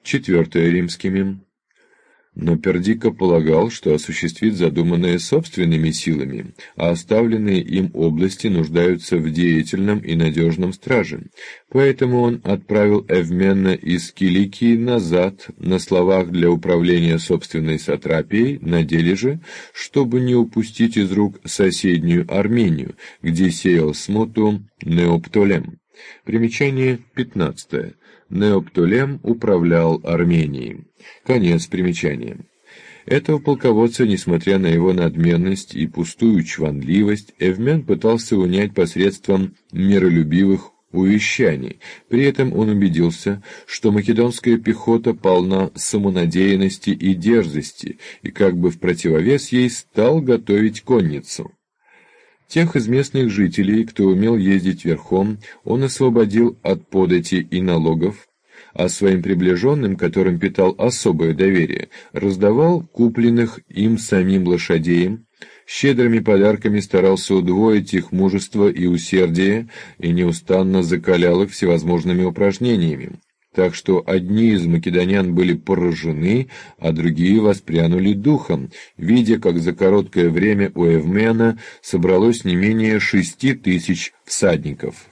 Четвертое римскими. Но Пердикка полагал, что осуществит задуманное собственными силами, а оставленные им области нуждаются в деятельном и надежном страже. Поэтому он отправил Эвмена из Киликии назад на словах для управления собственной сатрапией, на деле же, чтобы не упустить из рук соседнюю Армению, где сеял смуту Неоптолем. Примечание 15. Неоптолем управлял Арменией. Конец примечания. Этого полководца, несмотря на его надменность и пустую чванливость, Эвмен пытался унять посредством миролюбивых увещаний. При этом он убедился, что македонская пехота полна самонадеянности и дерзости, и как бы в противовес ей стал готовить конницу. Тех из местных жителей, кто умел ездить верхом, он освободил от подати и налогов, а своим приближенным, которым питал особое доверие, раздавал купленных им самим лошадей, щедрыми подарками старался удвоить их мужество и усердие и неустанно закалял их всевозможными упражнениями. Так что одни из македонян были поражены, а другие воспрянули духом, видя, как за короткое время у Эвмена собралось не менее 6000 всадников.